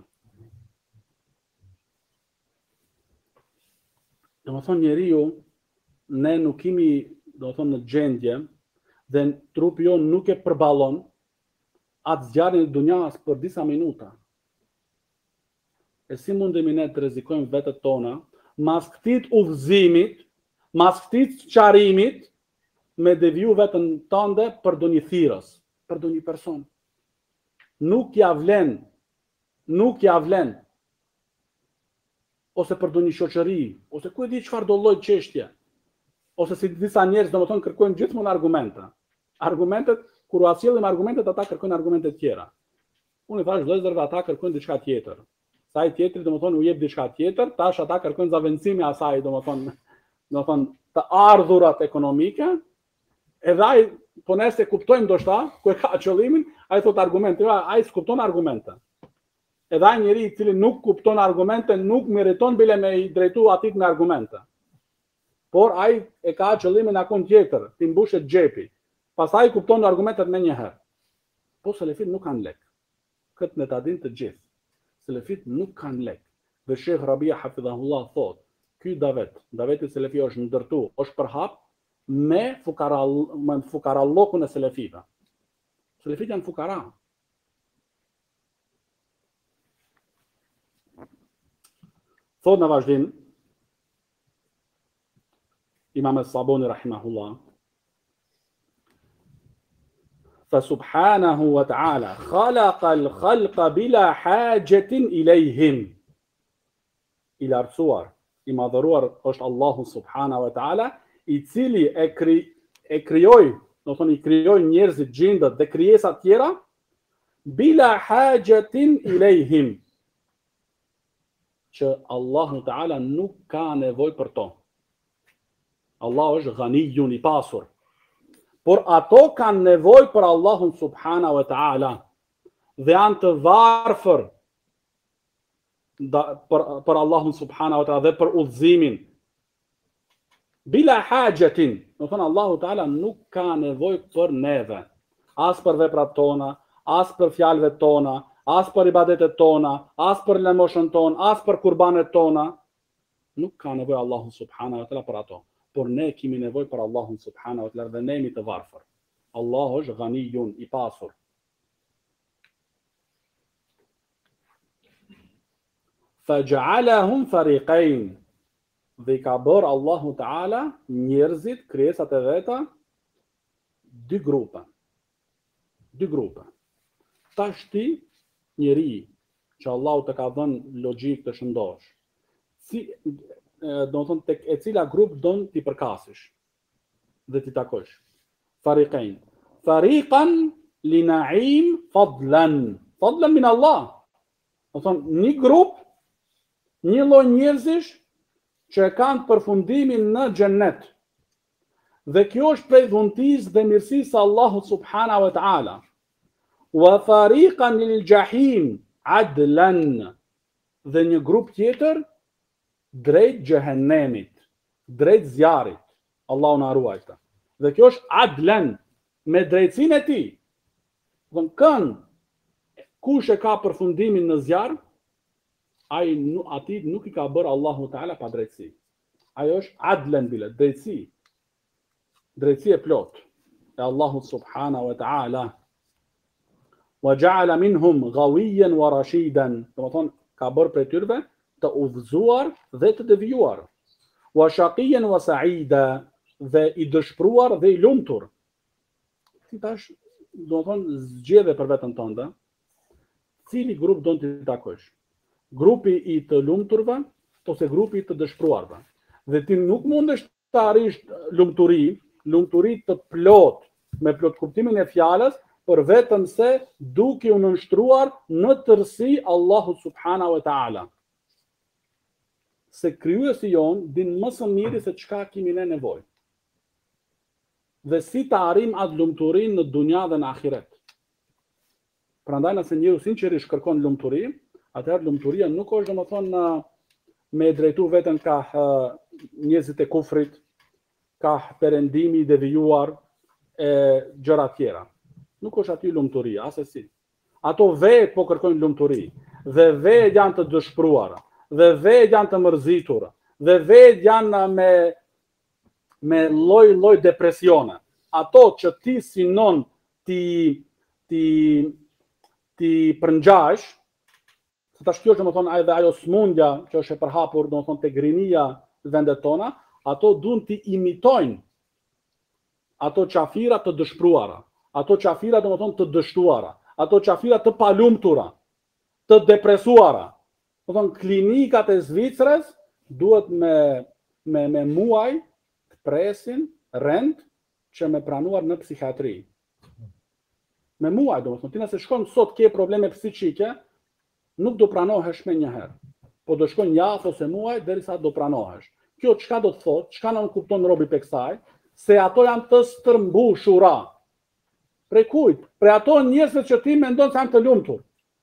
Domethënë njeriu, ne nuk kemi domethënë në gjendje dhe trupi jon nuk e përballon atë zjarrin e dunjas për disa minuta. E si mundemi ne të rrezikojmë vetët tona mas këtij udhëzimit, mas këtij sqarimit me deviju vetën tënde për do një thirrës, për do një person. Nuk ja vlen. Ose për do një shoqëri, ose ku e di çfarë do lloj çështje. Ose si disa njerëz domethënë kërkojnë gjithmonë argumente. Argumentet, kur u asjellim argumentet, ata kërkojnë argumente të tjera. Unë i thash vëllezërve, ata kërkojnë diçka tjetër. Sa ai tjetri domethënë u jep diçka tjetër, tash ata kërkojnë zavendësimi asaj domethënë të ardhurat ekonomike. Edhe ai po nëse kuptojmë ndoshta ku e ka qëllimin, ai thot argumente, ai s'kupton argumente. Edhe ai njeri i cili nuk kupton argumente nuk meriton bile me i drejtu atit me argumente. Por ai e ka qëllimin akon tjetër, ti mbushet xhepi. Pastaj kupton argumentet më një herë. Po selefit nuk kanë lek. Këtë ne ta dinë të gjithë. Selefit nuk kanë lek. Dhe Sheh Rabia hafidhahullah thot, ky daveti selefi është ndërtu, është përhap me fukarallokun e selefive. Selefit janë fukara. Thot në vazhdim Imam Sabuni rahimahullah: فسبحانه وتعالى خلق الخلق بلا حاجة إليهم. I lartësuar, i madhëruar është Allahu subhanahu wa taala, i cili e krijoi, do të thonë i krijoi njerëzit, gjindat dhe krijesat tjera bila hajatin ilejhim, që Allahu taala nuk ka nevojë për to. Allah është ghaniyun, i pasur. Por ato kanë nevojë për Allahun subhanahu wa taala dhe janë të varfër për Allahun subhanahu wa taala dhe për udhëzimin. Bila hajatin, do thonë Allahu taala nuk ka nevojë për neve, as për veprat tona, as për fjalëvet tona, as për ibadetet tona, as për lëmoshën tonë, as për kurbanet tona. Nuk ka nevojë Allahu subhanahu wa taala për ato. Por ne kemi nevojë për Allahun subhanahu wa taala dhe ne jemi të varfër. Allahu është ghaniyun, i pasur. Faj'alahum fariqain. Dhe i ka bërë Allahu taala njerëzit, krijesat e veta, dy grupe. Tash ti njeri që Allahu të ka dhënë logjik të shëndosh, do të thonë tek e cila grup don ti përkasish dhe ti takosh. Fariqain. Fariqan li na'im fadlan min Allah. Do thonë një grup, një lloj njerëzish që e kanë përfundimin në xhennet. Dhe kjo është prej dhuntisë dhe mirësisë së Allahut subhanahu wa taala. Wa fariqan lil jahim adlan. Dhe një grup tjetër drejt xhehenemit, drejt zjarrit. Allahu na ruajtë. Dhe kjo është adlan, me drejtsinë e tij. Don kënd kush e ka përfundimin në zjarr, ati nuk i ka bërë Allahu taala pa drejtësi. Ajo është adlan bila drejtësi. Drejtësi e plot e Allahut subhanahu wa taala. Wa ja'ala minhum ghawiyan wa rashidan. Do të thonë ka bërë prej tyre të udhëzuar dhe të devijuar. Wa shaqiyan wa sa'ida, dhe i dëshpëruar dhe i lumtur. Ti tash do të thonë zgjedhje për veten tënde, cili grup do të takosh? Grupi i të lumturve ose grupi i të dëshpëruarve? Dhe ti nuk mundesh të arrish lumturi të plot, me plot kuptimin e fjalës, për vetëm se duke u nënshtruar në tërësi Allahu subhanahu wa taala. Se krijuesi jon din më së miri se çka kemi ne nevojë. Dhe si të arrim atë lumturinë në dunja dhe në ahiret. Prandaj nëse njeriu sinqerisht kërkon lumturi, atëherë lumturia nuk është domethënë me drejtu veten ka njerëzit e kufrit, ka perëndimi i devijuar e gjëra tjera. Nuk është aty lumturia, asesi. Ato vetë po kërkojnë lumturi, dhe vetë janë të dëshpëruara, dhe vetë janë të mërzitura, dhe vetë janë me lloj depresione. Ato që ti sinon ti përngjash, se tash kjo është domethënë edhe ajo smundja që është e përhapur domethënë te grinia në vendet tona, ato duan ti imitojnë ato qafira të dëshpëruara, ato qafira domethënë të dështuara, ato qafira të palumtura, të depresuara. Domethënë klinikat e Zvicrës duhet me muaj të presin rend që me pranuar në psikiatri. Me muaj, domethënë, ti nëse shkon sot ke probleme psiqike, nuk do pranohesh me njëherë. Po do shkon javë ose muaj derisa do pranohesh. Kjo çka do të thotë, çka nuk kupton robi pe kësaj, se ato janë të stërmbushura. Prej kujt? Prej ato njerëzve që ti mendon se janë të lumtur.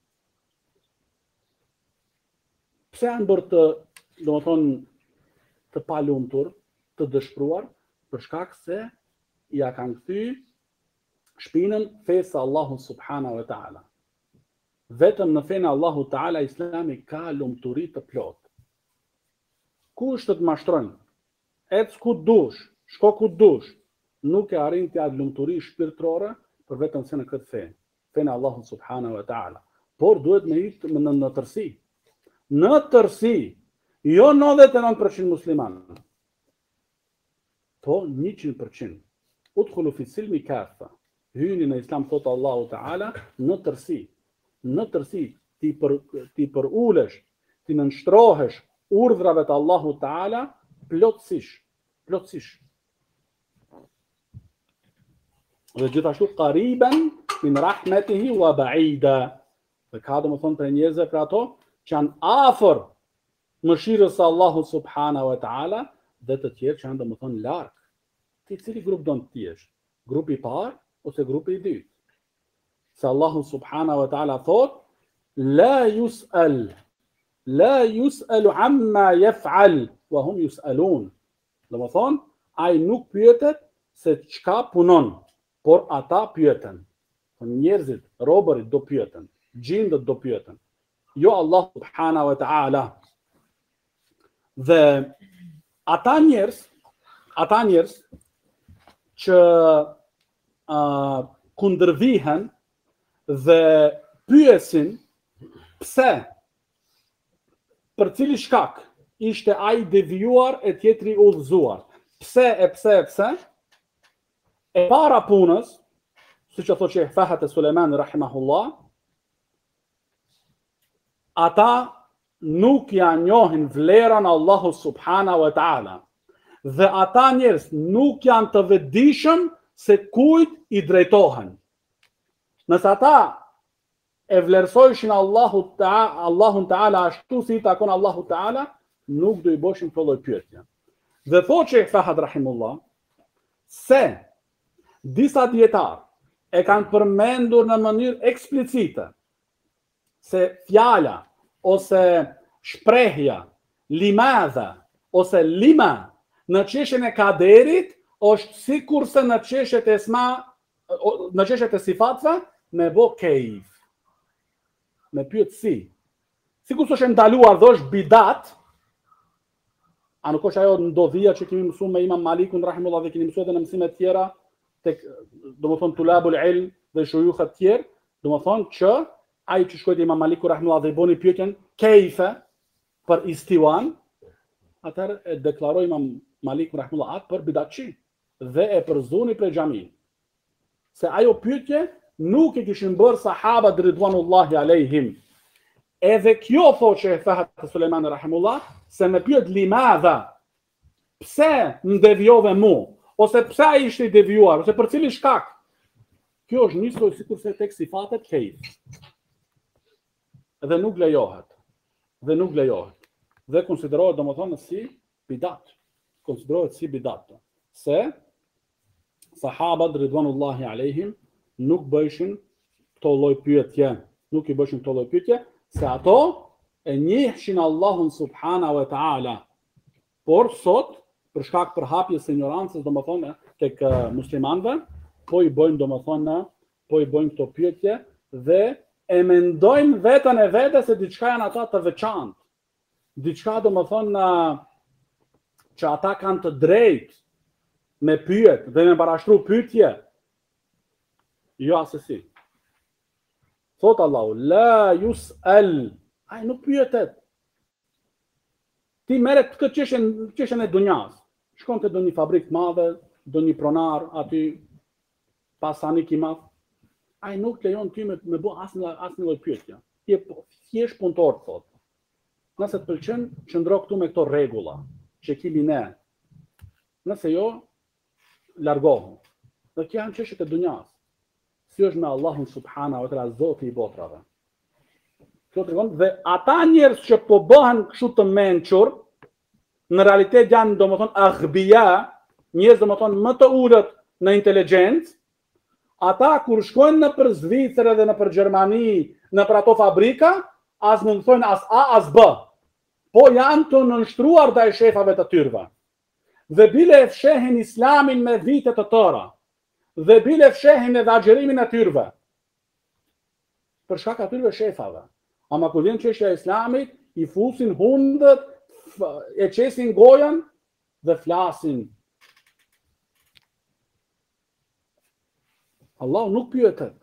Pse janë bërë të, domethënë, të palumtur, të dëshpëruar, për shkak se ja kanë kthy shpinën fesë Allahu subhanahu wa taala. Vetëm në fenë Allahu taala Islami ka lumturi të plot. Kush të mashtrojnë, ec ku dush, shko ku dush, nuk e arrin të atë lumturi shpirtërore për vetëm se në këtë fe, fenë Allahu subhanahu wa taala. Por duhet me hitë në tërsi. Në tërsi, jo 99% muslimanë, po 100%. Udkhulu fi silmi kafa. Hyni në Islam, thotë Allahu Teala, në tërsi. Në tërsi, ti për ulesh, ti nënshtrohesh urdhrave të Allahu Teala plotësish. Dhe gjithashtu qariban min rahmetihi wa ba'ida. Dhe ka domethënë për njerëzve për ato që janë afër mëshirës së Allahut subhanahu wa taala dhe të tjerë që janë domethënë larg. Ti cili grup do të jesh? Grupi i parë ose grupi i dytë? Se Allahu subhanahu wa taala thot: la yus'alu amma yaf'al wa hum yus'alun. Domethënë, ai nuk pyetet se çka punon, por ata pyeten. Njerëzit, robërit do pyeten, gjindët do pyeten. Jo Allah subhanahu wa ta'ala. Dhe ata njerëz që kundërvihen dhe pyesin pse, për cili shkak ishte ai devijuar e tjetri udhëzuar. Pse? E para punës, siç e thotë Sheikh Fahat Sulejman rahimahullah, ata nuk ja njohin vlerën Allahu subhanahu wa taala. Dhe ata njerëz nuk janë të vetëdijshëm se kujt i drejtohen. Nëse ata e vlerësojshin Allahun taala ashtu si i takon Allahu taala, nuk do i bëshin këtë lloj pyetje. Dhe thotë Sheikh Fahad rahimullah se disa dietar e kanë përmendur në mënyrë eksplicite se fjala ose shprehja limadha ose lima në çështjen e kaderit është sikurse në çështjet e në çështjet e sifatëve me bë keif. Me pyet si. Sikur s'është ndaluar dhe është bidat, a nuk është ajo ndodhia që kemi mësuar me Imam Malikun rahimullah dhe kemi mësuar edhe në mësime të tjera tek domethënë tulabul ilm dhe shuyukh të tjerë, domethënë që ai që shkoi te Imam Maliku rahimullah dhe i boni pyetjen keife, për istiwan, atëherë e deklaroi Imam Malik rahimullah atë për bidatçi dhe e përzuni prej xhamin. Se ajo pyetje nuk e kishin bërë sahabat ridwanullahi alejhim. Edhe kjo thotë që e thahet të Sulejmani rahimullah, se me pyet limadha, pse më devijove mu, ose pse ai ishte i devijuar, ose për cilin shkak. Kjo është nisur sikurse tek sifatet kejf. Dhe nuk lejohet. Dhe konsiderohet domethënë si bidat. Konsiderohet si bidat. Se sahabat ridwanullahi alejhim nuk bëjshin këto lloj pyetje, se ato e njihshin Allahun subhanahu wa ta'ala. Por sot, për shkak për hapjes së ignorancës, domethënë tek muslimanëve, po i bëjnë këto pyetje dhe e mendojnë veten e vetes se diçka janë ata të veçantë. Diçka domethënë që ata kanë të drejtë me pyet dhe me parashtru pyetje. Jo asesi. Thot Allahu, la yus'al, ai nuk pyetet. Ti merret këtë çështjen e dunjas. Shkon te një fabrikë të madhe, do një pronar aty pasanik i madh. Ai nuk lejon ty me bë asnjë lloj pyetje. Ti thjesht punëtor thot. Nëse të pëlqen, qëndro këtu me këto rregulla që kemi ne. Nëse jo, largohu. Dhe kjo janë çështjet e dunjas. Si është me Allahun subhanahu wa ta'ala, Zoti i botrave. Kjo tregon dhe ata njerëz që po bëhen kështu të mençur, në realitet janë domethënë aghbia, njerëz domethënë më të ulët në inteligjencë. Ata kur shkojnë në për Zvicër dhe në për Gjermani, në për ato fabrika, as nuk thonë as A as B. Po janë të nënshtruar ndaj shefave të tyre. Dhe bile e fshehin islamin me vite të tëra. Dhe bile fshehin edhe agjerimin e tyre. Për shkak atyre shefave. Ama kur vjen çështja e islamit, i fusin hundët, e qesin gojën dhe flasin. Allah nuk pyetet.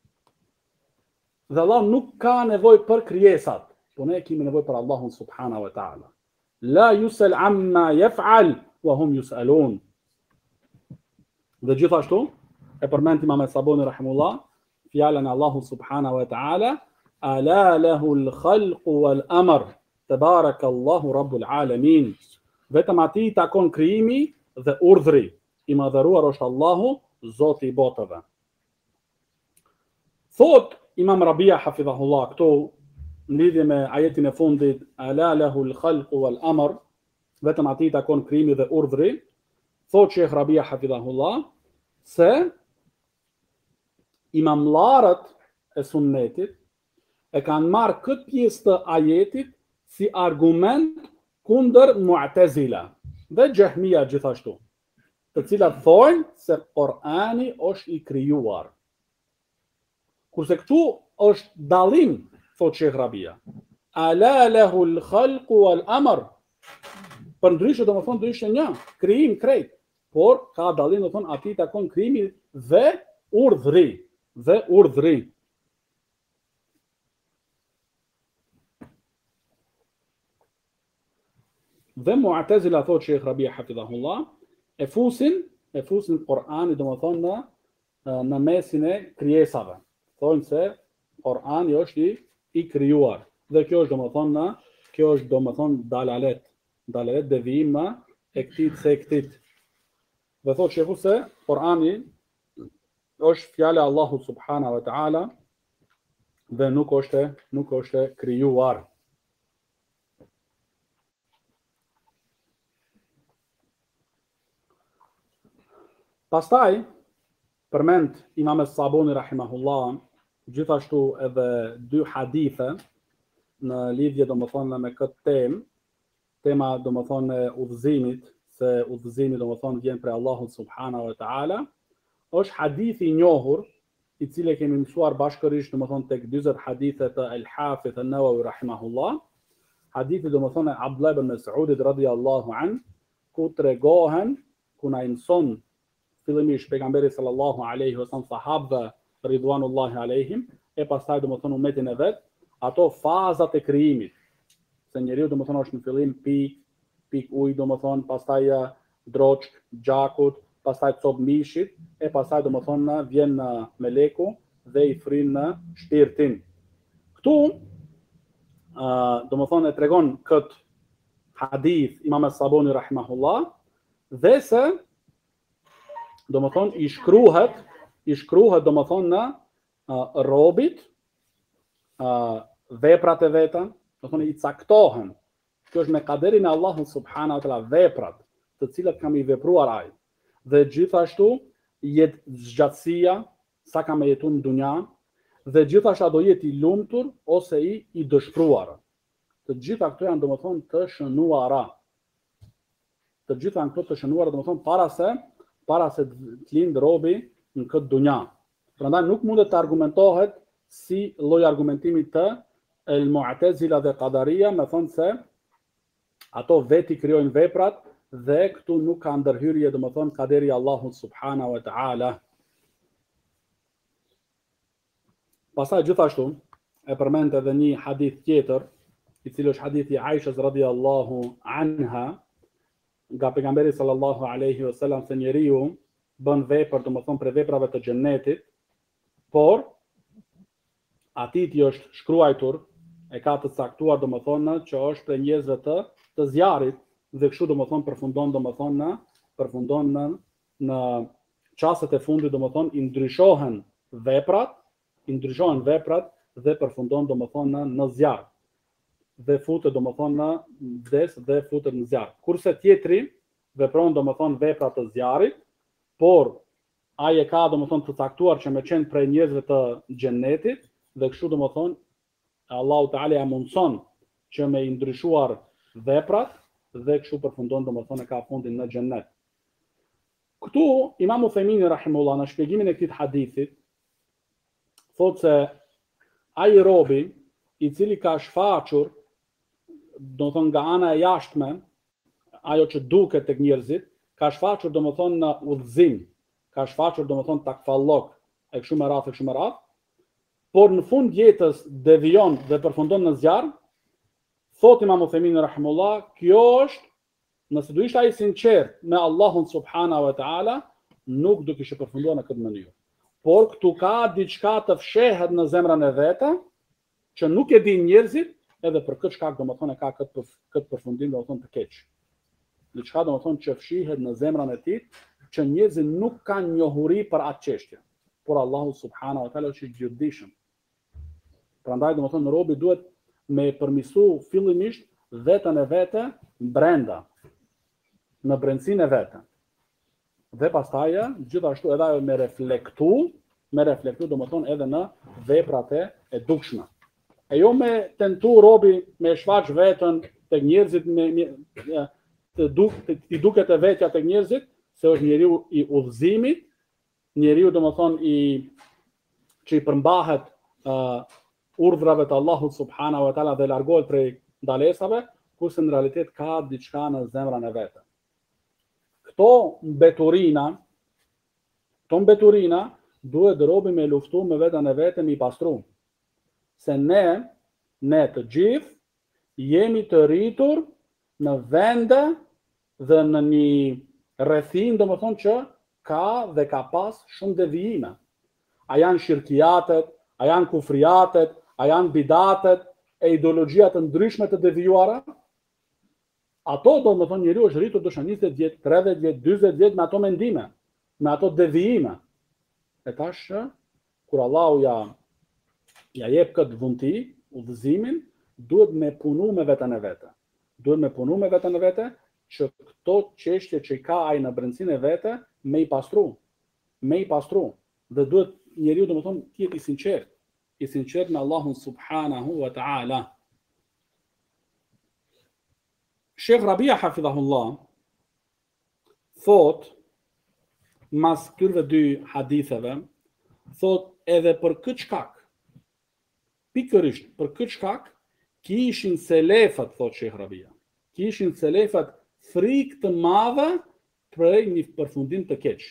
Dhe Allah nuk ka nevojë për krijesat. Po ne kemi nevojë për Allahun subhanahu wa ta'ala. La yusal amma yaf'al wa hum yusalun. Dhe gjithashtu e përmend Imam Sabuni rahimullah fjalën e Allahut subhanahu wa ta'ala, ala lahu al-khalq wal-amr, tabarakallahu rabbul alamin. Vetëm atij takon krijimi dhe urdhri. I madhëruar është Allahu, Zoti i botëve. Thot Imam Rabia hafidhahullah këto në lidhje me ajetin e fundit, ala lahu al-khalq wal-amr, vetëm atij takon krijimi dhe urdhri. Thot Sheikh Rabia hafidhahullah se imamlarët e sunnetit e kanë marrë këtë pjesë të ajetit si argument kundër Mu'tazila dhe Jahmia gjithashtu, të cilat thonë se Kur'ani është i krijuar. Kurse këtu është dallim, thot Sheikh Rabia. Ala lahu al-khalq wal-amr. Për ndryshe domethënë do ishte një krijim krejt, por ka dallim domethënë atij takon krijimi dhe urdhri. Dhe Mu'tazila thot Sheikh Rabia hafidhahullah, e fusin Kur'ani domethënë në mesin e krijesave. Thonë se Kur'ani është i krijuar. Dhe kjo është domethënë dalalet devijim e këtij. Dhe thotë shehu se Kur'ani është fjala e Allahut subhanahu wa ta'ala dhe nuk është krijuar. Pastaj përmend Imam Sabuni rahimahullah gjithashtu edhe dy hadithe në lidhje domethënë me këtë temë, tema domethënë e udhëzimit, se udhëzimi domethënë vjen prej Allahut subhanahu wa ta'ala. Është hadithi i njohur, i cili kemi mësuar bashkërisht domethënë tek 40 hadithe të Al-Hafidh An-Nawawi rahimahullah. Hadithi domethënë Abdullah ibn Mas'udit radhiyallahu an, ku tregohen, ku na mëson fillimisht pejgamberi sallallahu alaihi wasallam, sahabë ridwanullahi alaihim, e pastaj domethënë umetin e vet, ato fazat e krijimit. se njeriu domethënë është në fillim pik ujë domethënë, pastaj droçk gjakut, pastaj cop mishit e pastaj domethënë vjen meleku dhe i fryn në shpirtin. Këtu domethënë e tregon kët hadith Imam As-Sabuni rahimahullah dhe se domethënë i shkruhet domethënë në robit veprat e veta, domethënë i caktohen. Kjo është me kaderin e Allahut subhanahu wa taala veprat të cilat kam i vepruar ai. Dhe gjithashtu jetë zgjatësia sa kam jetuar në dunja dhe gjithashtu a do jetë i lumtur ose i dëshpëruar. Të gjitha këto janë domethënë të shënuara. Të gjitha janë këto të shënuara domethënë para se të lind robi në këtë dunja. Prandaj nuk mundet të argumentohet si lloj argumentimi të el-Mu'tazila dhe Qadaria, me thonë se ato veti krijojnë veprat dhe këtu nuk ka ndërhyrje domethënë kaderi i Allahut subhanahu wa taala. Pastaj gjithashtu e përmend edhe një hadith tjetër, i cili është hadithi Aishës radhiyallahu anha, nga pejgamberi sallallahu alaihi wasallam, se njeriu bën vepër domethënë për veprave të xhennetit, por atij i është shkruar e ka të caktuar domethënë që është për njerëzve të zjarrit dhe kështu domethënë përfundon në çastet e fundit domethënë i ndryshohen veprat dhe përfundon domethënë në zjarr. Dhe futet domethënë në vdes dhe futet në zjarr. Kurse tjetri vepron domethënë vepra të zjarrit, por ai e ka domethënë të caktuar që me qenë prej njerëzve të xhennetit dhe kështu domethënë Allahu Teala ja mundson që me i ndryshuar veprat dhe kështu përfundon domethënë ka fundin në xhennet. Këtu Imam Uthaymin rahimullah në shpjegimin e këtij hadithi thotë se ai robi i cili ka shfaqur domethënë nga ana e jashtme ajo që duket tek njerëzit, ka shfaqur domethënë në udhëzim, ka shfaqur domethënë takfallok e kështu me radhë, por në fund jetës devion dhe përfundon në zjarr, thot Imam Uthaymin rahimullah, kjo është, nëse do ishte ai sinqert me Allahun subhanahu wa taala, nuk do kishte përfunduar në këtë mënyrë. Por këtu ka diçka të fshehet në zemrën e vet, që nuk e din njerëzit, edhe për këtë shkak domethënë ka këtë përfundim domethënë të keq. Diçka domethënë që fshihet në zemrën e tij, që njerëzit nuk kanë njohuri për atë çështje. Por Allahu subhanahu wa taala është i gjithdijshëm. Prandaj domethënë robi duhet me përmirësu fillimisht veten e vete brenda, në brendsinë e vete. Dhe pastaj gjithashtu edhe ajo me reflektu domethënë edhe në veprat e dukshme. E jo me tentu robi me shfaq veten tek njerëzit të duket e vetja tek njerëzit, se është njeriu i udhëzimit, njeriu domethënë që i përmbahet urdhrave të Allahut subhanahu wa taala dhe largohet prej ndalesave, kurse në realitet ka diçka në zemrën e vet. Këto mbeturina duhet robi me luftu me veten e vet me i pastru. Se ne të gjithë jemi të rritur në vende dhe në një rrethin domethënë që ka pas shumë devijime. A janë shirkiatet, a janë kufriatet, a janë bidatet e ideologjia të ndryshme të devijuara? Ato domethënë njeriu është rritur do 20 vjet, 30 vjet, 40 vjet me ato mendime, me ato devijime. E tash kur Allahu ja jep këtë vundti, udhëzimin, duhet me punu me veten e vet. Duhet me punu me veten e vet që këto çështje që ka ai në brendsinë e vet me i pastru. Dhe duhet njeriu domethënë të jetë i sinqert me Allahun subhanahu wa taala. Sheikh Rabia hafidhahullah thot mas këtyre dy haditheve, thot edhe për këtë shkak, pikërisht për këtë shkak, kishin selefat, thot Sheikh Rabia, kishin selefat frikë të madhe për një përfundim të keq.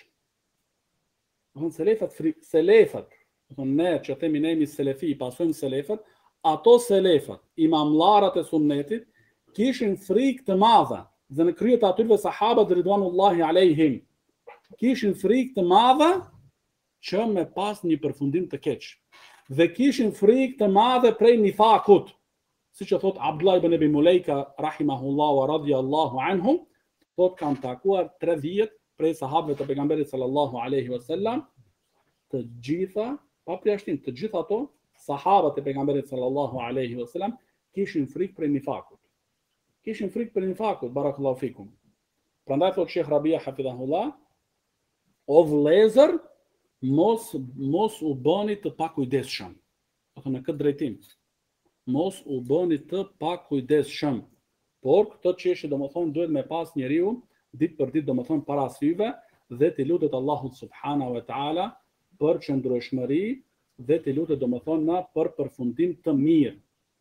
Selefat, ne që themi ne jemi selefi, pasojmë selefat, ato selefat, imamllarët e sunnetit, kishin frikë të madhe, dhe në kryet atyre sahabët ridwanullahi alejhim, kishin frikë të madhe që me pas një përfundim të keq. Dhe kishin frikë të madhe prej nifakut, siç e thot Abdullah ibn Abi Mulejka rahimahullahu wa radiyallahu anhum, thot kanë takuar 30 prej sahabëve të pejgamberit sallallahu alaihi wasallam, të gjitha, pa përjashtim, të gjitha ato sahabët e pejgamberit sallallahu alaihi wasallam kishin frikë prej nifakut. Kishin frikë prej nifakut, barakallahu fikum. Prandaj thot Sheikh Rabia hafidhahullah, o vëllezër, mos u bëni të pakujdesshëm. Do të në këtë drejtim. Mos u bëni të pakujdesshëm. Por këtë çështje domethënë duhet me pas njeriu ditë për ditë domethënë para syve dhe të lutet Allahut subhanahu wa taala për qëndrueshmëri dhe të lutet domethënë për përfundim të mirë.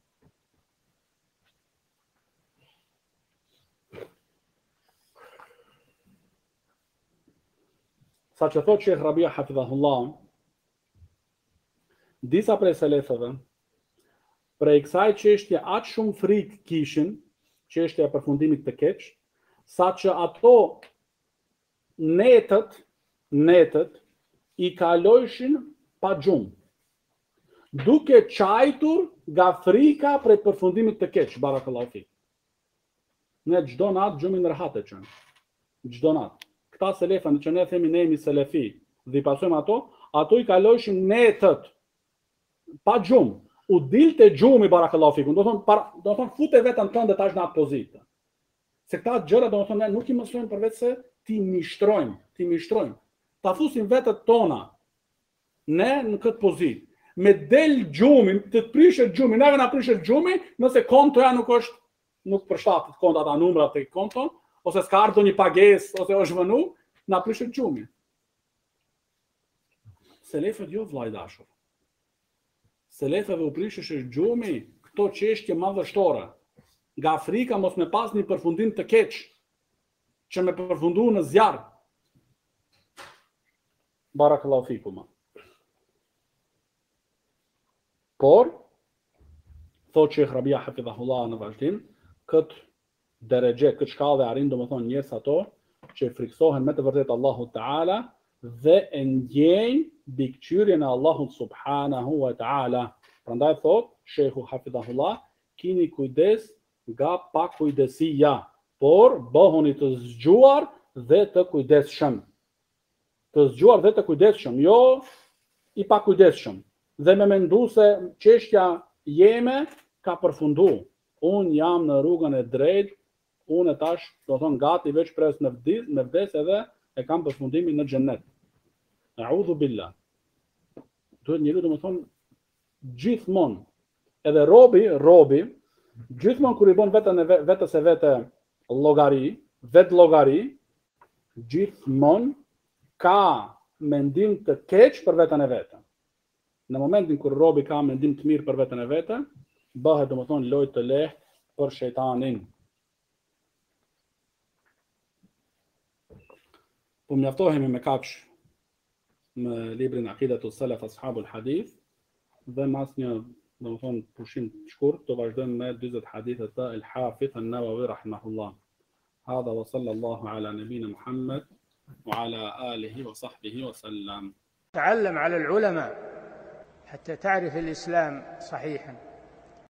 Sa që thot Sheikh Rabia hafidhahullah, disa prej selefëve prej kësaj çështje aq shumë frikë kishin, çështja e përfundimit të keq, sa që ato netët i kalojshin pa gjumë, duke qajtur nga frika prej përfundimit të keq, barakallahu fik. Ne çdo natë gjumin rahat e çon. Çdo natë. Këta selefa, në që ne themi ne jemi selefi, dhe i pasojmë ato i kalojshin netët pa gjumë. U dilte gjumi barakallahu fikum, do thonë fute vetën tënde tash në atë pozitë. Se këta gjëra do thonë ne nuk i mësojmë përveç se ti mishtrojmë. Ta fusim vetët tona ne në këtë pozitë. Me del gjumin, të të prishet gjumi, neve na prishet gjumi, nëse kontoja nuk përshtatet konta ata numrat të konton, ose s'ka ardhur një pagesë, ose është vënu, na prishet gjumi. Selefët jo vllai dashur. Selefëve u prishësh gjumi këto çështje madhështore. Nga frika mos me pas një përfundim të keq, që me përfundu në zjarr. Barakallahu fikum. Por, thot Sheikh Rabia hafidhahullah në vazhdim, këtë deregje, këtë shkallë arrin domethënë njerëz ato që friksohen me të vërtetë Allahut Taala dhe e ndjejnë bikqyrjen e Allahut subhanahu wa taala. Prandaj thot Sheikhu hafidhahullah, kini kujdes nga pakujdesia, por bëhuni të zgjuar dhe të kujdesshëm. Të zgjuar dhe të kujdesshëm, jo i pakujdesshëm. Dhe me mendu se çështja jeme ka përfundu. Unë jam në rrugën e drejtë, unë tash do thonë gati veç pres në vdes edhe e kam përfundimin në xhennet. A'udhu billah. Duhet njeriu domethënë gjithmonë, edhe robi, gjithmonë kur i bën vetës e vete llogari, gjithmonë ka mendim të keq për veten e vet. Në momentin kur robi ka mendim të mirë për veten e vet, bëhet domethënë lojë të lehtë për shejtanin. Po mjaftohemi me kaq në librin Aqidatus Salaf Ashabul Hadith dhe mas një domethënë pushim të shkurt do vazhdojmë me 40 hadithe të Al-Hafidh An-Nawawi rahimahullah. Hadha wa sallallahu ala nabina Muhammad wa ala alihi wa sahbihi wa sallam. تعلم على العلماء حتى تعرف الإسلام صحيحا.